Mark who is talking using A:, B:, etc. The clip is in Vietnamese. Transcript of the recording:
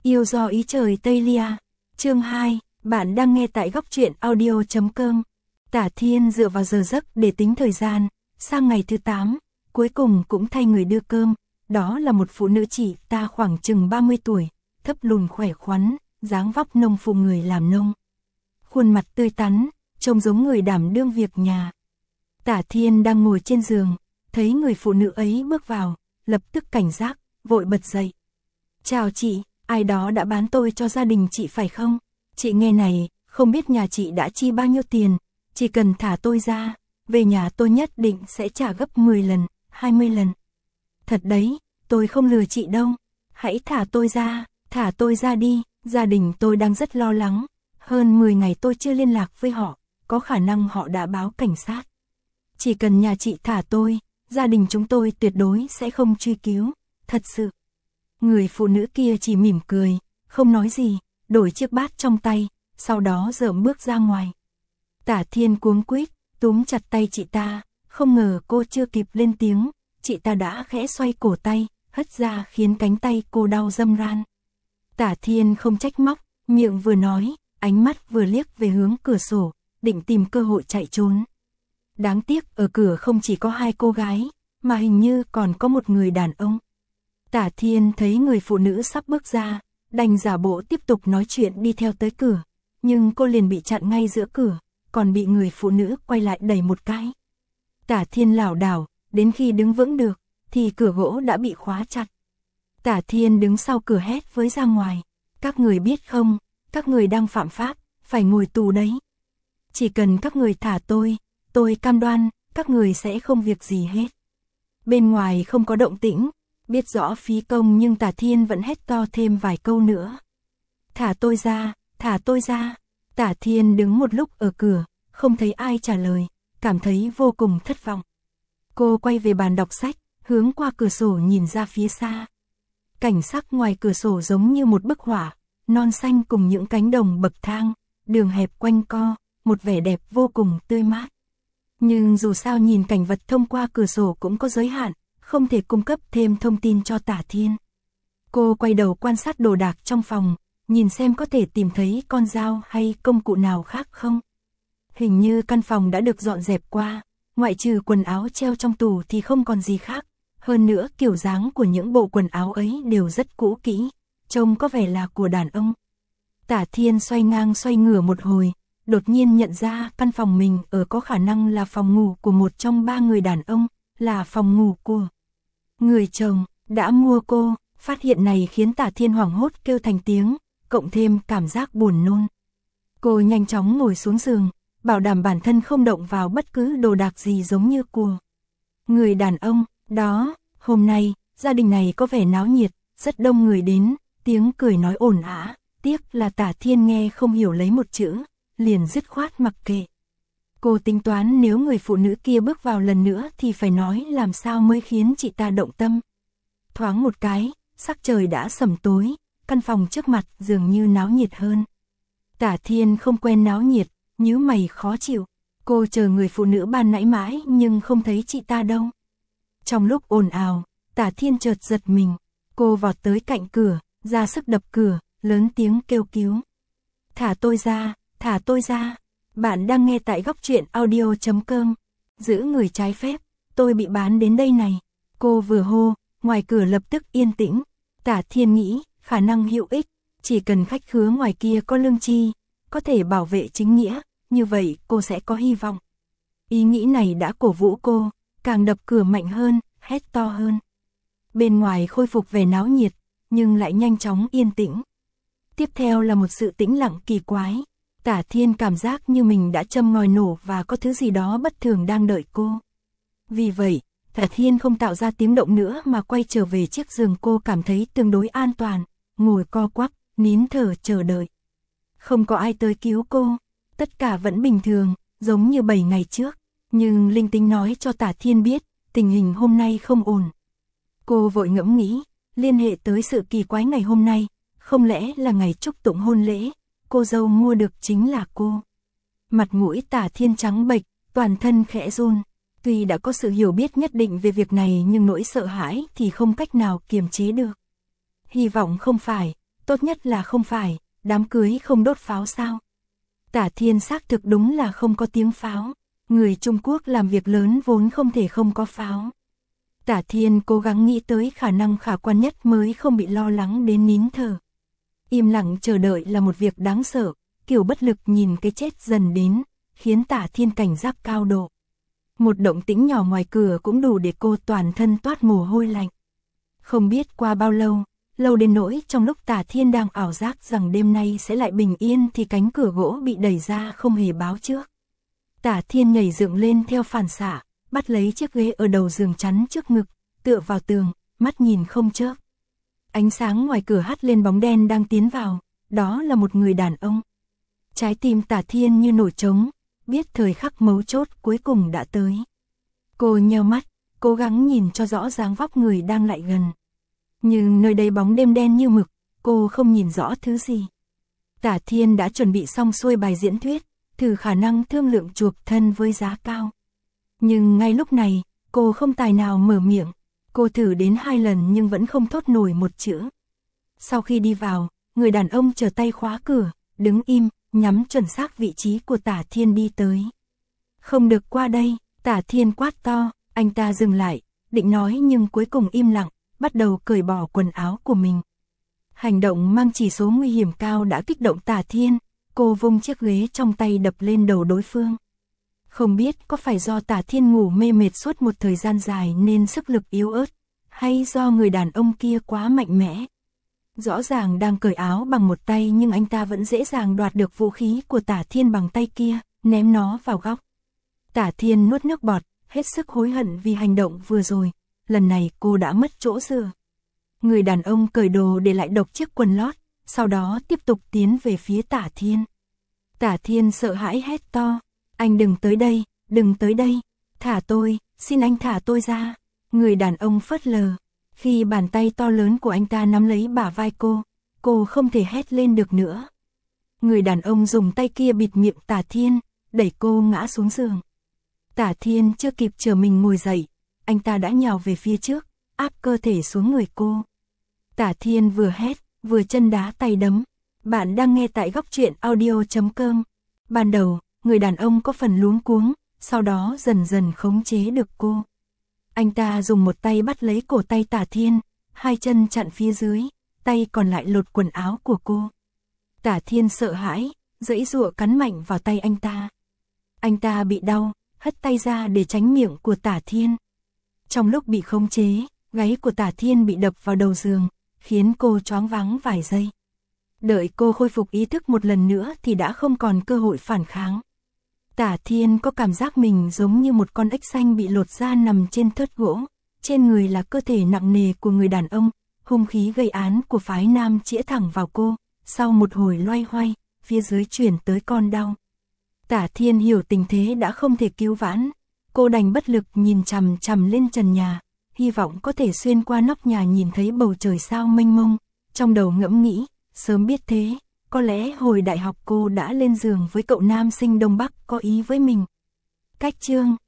A: Yêu do ý trời Tây Lia. Chương 2, bạn đang nghe tại góc truyện audio.com. Tả Thiên dựa vào giờ giấc để tính thời gian, sang ngày thứ 8, cuối cùng cũng thay người đưa cơm. Đó là một phụ nữ chị ta khoảng chừng 30 tuổi, thấp lùn khỏe khoắn, dáng vóc nông phụ người làm nông. Khuôn mặt tươi tắn, trông giống người đảm đương việc nhà. Tả Thiên đang ngồi trên giường, thấy người phụ nữ ấy bước vào, lập tức cảnh giác, vội bật dậy. Chào chị, ai đó đã bán tôi cho gia đình chị phải không? Chị nghe này, không biết nhà chị đã chi bao nhiêu tiền, chỉ cần thả tôi ra, về nhà tôi nhất định sẽ trả gấp 10 lần, 20 lần. Thật đấy, tôi không lừa chị đâu, hãy thả tôi ra đi, gia đình tôi đang rất lo lắng, hơn 10 ngày tôi chưa liên lạc với họ, có khả năng họ đã báo cảnh sát. Chỉ cần nhà chị thả tôi, gia đình chúng tôi tuyệt đối sẽ không truy cứu, thật sự. Người phụ nữ kia chỉ mỉm cười, không nói gì, đổi chiếc bát trong tay, sau đó rợm bước ra ngoài. Tả Thiên cuống quýt, túm chặt tay chị ta, không ngờ cô chưa kịp lên tiếng, chị ta đã khẽ xoay cổ tay, hất ra khiến cánh tay cô đau râm ran. Tả Thiên không trách móc, miệng vừa nói, ánh mắt vừa liếc về hướng cửa sổ, định tìm cơ hội chạy trốn. Đáng tiếc ở cửa không chỉ có hai cô gái, mà hình như còn có một người đàn ông. Tả Thiên thấy người phụ nữ sắp bước ra, đành giả bộ tiếp tục nói chuyện đi theo tới cửa, nhưng cô liền bị chặn ngay giữa cửa, còn bị người phụ nữ quay lại đẩy một cái. Tả Thiên lảo đảo, đến khi đứng vững được, thì cửa gỗ đã bị khóa chặt. Tả Thiên đứng sau cửa hét với ra ngoài, các người biết không, các người đang phạm pháp, phải ngồi tù đấy. Chỉ cần các người thả tôi cam đoan, các người sẽ không việc gì hết. Bên ngoài không có động tĩnh, biết rõ phí công nhưng Tả Thiên vẫn hét to thêm vài câu nữa. Thả tôi ra, thả tôi ra. Tả Thiên đứng một lúc ở cửa, không thấy ai trả lời, cảm thấy vô cùng thất vọng. Cô quay về bàn đọc sách, hướng qua cửa sổ nhìn ra phía xa. Cảnh sắc ngoài cửa sổ giống như một bức họa, non xanh cùng những cánh đồng bậc thang, đường hẹp quanh co, một vẻ đẹp vô cùng tươi mát. Nhưng dù sao nhìn cảnh vật thông qua cửa sổ cũng có giới hạn, không thể cung cấp thêm thông tin cho Tả Thiên. Cô quay đầu quan sát đồ đạc trong phòng, nhìn xem có thể tìm thấy con dao hay công cụ nào khác không. Hình như căn phòng đã được dọn dẹp qua, ngoại trừ quần áo treo trong tủ thì không còn gì khác. Hơn nữa kiểu dáng của những bộ quần áo ấy đều rất cũ kỹ, trông có vẻ là của đàn ông. Tả Thiên xoay ngang xoay ngửa một hồi, đột nhiên nhận ra căn phòng mình ở có khả năng là phòng ngủ của một trong 3 người đàn ông, là phòng ngủ của người chồng đã mua cô. Phát hiện này khiến Tả Thiên hoảng hốt kêu thành tiếng, cộng thêm cảm giác buồn nôn. Cô nhanh chóng ngồi xuống giường, bảo đảm bản thân không động vào bất cứ đồ đạc gì giống như của người đàn ông đó. Hôm nay, gia đình này có vẻ náo nhiệt, rất đông người đến, tiếng cười nói ồn ào, tiếc là Tả Thiên nghe không hiểu lấy một chữ, liền dứt khoát mặc kệ. Cô tính toán nếu người phụ nữ kia bước vào lần nữa thì phải nói làm sao mới khiến chị ta động tâm. Thoáng một cái, sắc trời đã sẩm tối, căn phòng trước mặt dường như náo nhiệt hơn. Tả Thiên không quen náo nhiệt, nhíu mày khó chịu. Cô chờ người phụ nữ ban nãy mãi nhưng không thấy chị ta đâu. Trong lúc ồn ào, Tả Thiên chợt giật mình. Cô vọt tới cạnh cửa, ra sức đập cửa, lớn tiếng kêu cứu. Thả tôi ra, thả tôi ra. Bạn đang nghe tại góc truyện audio.com. Giữ người trái phép, tôi bị bán đến đây này. Cô vừa hô, ngoài cửa lập tức yên tĩnh. Tả Thiên nghĩ, khả năng hữu ích, chỉ cần khách khứa ngoài kia có lương tri, có thể bảo vệ chính nghĩa, như vậy cô sẽ có hy vọng. Ý nghĩ này đã cổ vũ cô, càng đập cửa mạnh hơn, hét to hơn. Bên ngoài khôi phục vẻ náo nhiệt, nhưng lại nhanh chóng yên tĩnh. Tiếp theo là một sự tĩnh lặng kỳ quái. Tả Thiên cảm giác như mình đã châm ngòi nổ và có thứ gì đó bất thường đang đợi cô. Vì vậy, Tả Thiên không tạo ra tiếng động nữa mà quay trở về chiếc giường cô cảm thấy tương đối an toàn, ngồi co quắp, nín thở chờ đợi. Không có ai tới cứu cô, tất cả vẫn bình thường, giống như 7 ngày trước, nhưng linh tính nói cho Tả Thiên biết, tình hình hôm nay không ổn. Cô vội ngẫm nghĩ, liên hệ tới sự kỳ quái ngày hôm nay, không lẽ là ngày chúc tụng hôn lễ, cô dâu mua được chính là cô. Mặt mũi Tả Thiên trắng bệch, toàn thân khẽ run. Tuy đã có sự hiểu biết nhất định về việc này nhưng nỗi sợ hãi thì không cách nào kiềm chế được. Hy vọng không phải, tốt nhất là không phải, đám cưới không đốt pháo sao? Tả Thiên xác thực đúng là không có tiếng pháo, người Trung Quốc làm việc lớn vốn không thể không có pháo. Tả Thiên cố gắng nghĩ tới khả năng khả quan nhất mới không bị lo lắng đến nín thở. Im lặng chờ đợi là một việc đáng sợ, kiểu bất lực nhìn cái chết dần đến, khiến Tả Thiên cảnh giác cao độ. Một động tĩnh nhỏ ngoài cửa cũng đủ để cô toàn thân toát mồ hôi lạnh. Không biết qua bao lâu, lâu đến nỗi trong lúc Tả Thiên đang ảo giác rằng đêm nay sẽ lại bình yên thì cánh cửa gỗ bị đẩy ra không hề báo trước. Tả Thiên nhảy dựng lên theo phản xạ, bắt lấy chiếc ghế ở đầu giường chắn trước ngực, tựa vào tường, mắt nhìn không chớp. Ánh sáng ngoài cửa hắt lên bóng đen đang tiến vào, đó là một người đàn ông. Trái tim Tả Thiên như nổi trống, biết thời khắc mấu chốt cuối cùng đã tới. Cô nheo mắt, cố gắng nhìn cho rõ dáng vóc người đang lại gần. Nhưng nơi đây bóng đêm đen như mực, cô không nhìn rõ thứ gì. Tả Thiên đã chuẩn bị xong xuôi bài diễn thuyết, thử khả năng thương lượng chuộc thân với giá cao. Nhưng ngay lúc này, cô không tài nào mở miệng. Cô thử đến 2 lần nhưng vẫn không thốt nổi một chữ. Sau khi đi vào, người đàn ông trở tay khóa cửa, đứng im, nhắm chuẩn xác vị trí của Tả Thiên đi tới. Không được qua đây, Tả Thiên quát to, anh ta dừng lại, định nói nhưng cuối cùng im lặng, bắt đầu cởi bỏ quần áo của mình. Hành động mang chỉ số nguy hiểm cao đã kích động Tả Thiên, cô vung chiếc ghế trong tay đập lên đầu đối phương. Không biết có phải do Tả Thiên ngủ mê mệt suốt một thời gian dài nên sức lực yếu ớt, hay do người đàn ông kia quá mạnh mẽ. Rõ ràng đang cởi áo bằng một tay nhưng anh ta vẫn dễ dàng đoạt được vũ khí của Tả Thiên bằng tay kia, ném nó vào góc. Tả Thiên nuốt nước bọt, hết sức hối hận vì hành động vừa rồi, lần này cô đã mất chỗ dựa. Người đàn ông cởi đồ để lại độc chiếc quần lót, sau đó tiếp tục tiến về phía Tả Thiên. Tả Thiên sợ hãi hét to, anh đừng tới đây, đừng tới đây, thả tôi, xin anh thả tôi ra. Người đàn ông phớt lờ, khi bàn tay to lớn của anh ta nắm lấy bả vai cô không thể hét lên được nữa. Người đàn ông dùng tay kia bịt miệng Tả Thiên, đẩy cô ngã xuống giường. Tả Thiên chưa kịp trở mình ngồi dậy, anh ta đã nhào về phía trước, áp cơ thể xuống người cô. Tả Thiên vừa hét, vừa chân đá tay đấm. Bạn đang nghe tại góc truyện audio.com. Ban đầu, người đàn ông có phần luống cuống, sau đó dần dần khống chế được cô. Anh ta dùng một tay bắt lấy cổ tay Tả Thiên, 2 chân chặn phía dưới, tay còn lại lột quần áo của cô. Tả Thiên sợ hãi, giãy giụa cắn mạnh vào tay anh ta. Anh ta bị đau, hất tay ra để tránh miệng của Tả Thiên. Trong lúc bị khống chế, gáy của Tả Thiên bị đập vào đầu giường, khiến cô choáng váng vài giây. Đợi cô khôi phục ý thức một lần nữa thì đã không còn cơ hội phản kháng. Tả Thiên có cảm giác mình giống như một con ếch xanh bị lột da nằm trên thớt gỗ, trên người là cơ thể nặng nề của người đàn ông, hung khí gây án của phái nam chĩa thẳng vào cô, sau một hồi loay hoay, phía dưới chuyển tới con đau. Tả Thiên hiểu tình thế đã không thể cứu vãn, cô đành bất lực nhìn chằm chằm lên trần nhà, hy vọng có thể xuyên qua nóc nhà nhìn thấy bầu trời sao mênh mông, trong đầu ngẫm nghĩ, sớm biết thế, có lẽ hồi đại học cô đã lên giường với cậu nam sinh Đông Bắc có ý với mình. Cách chương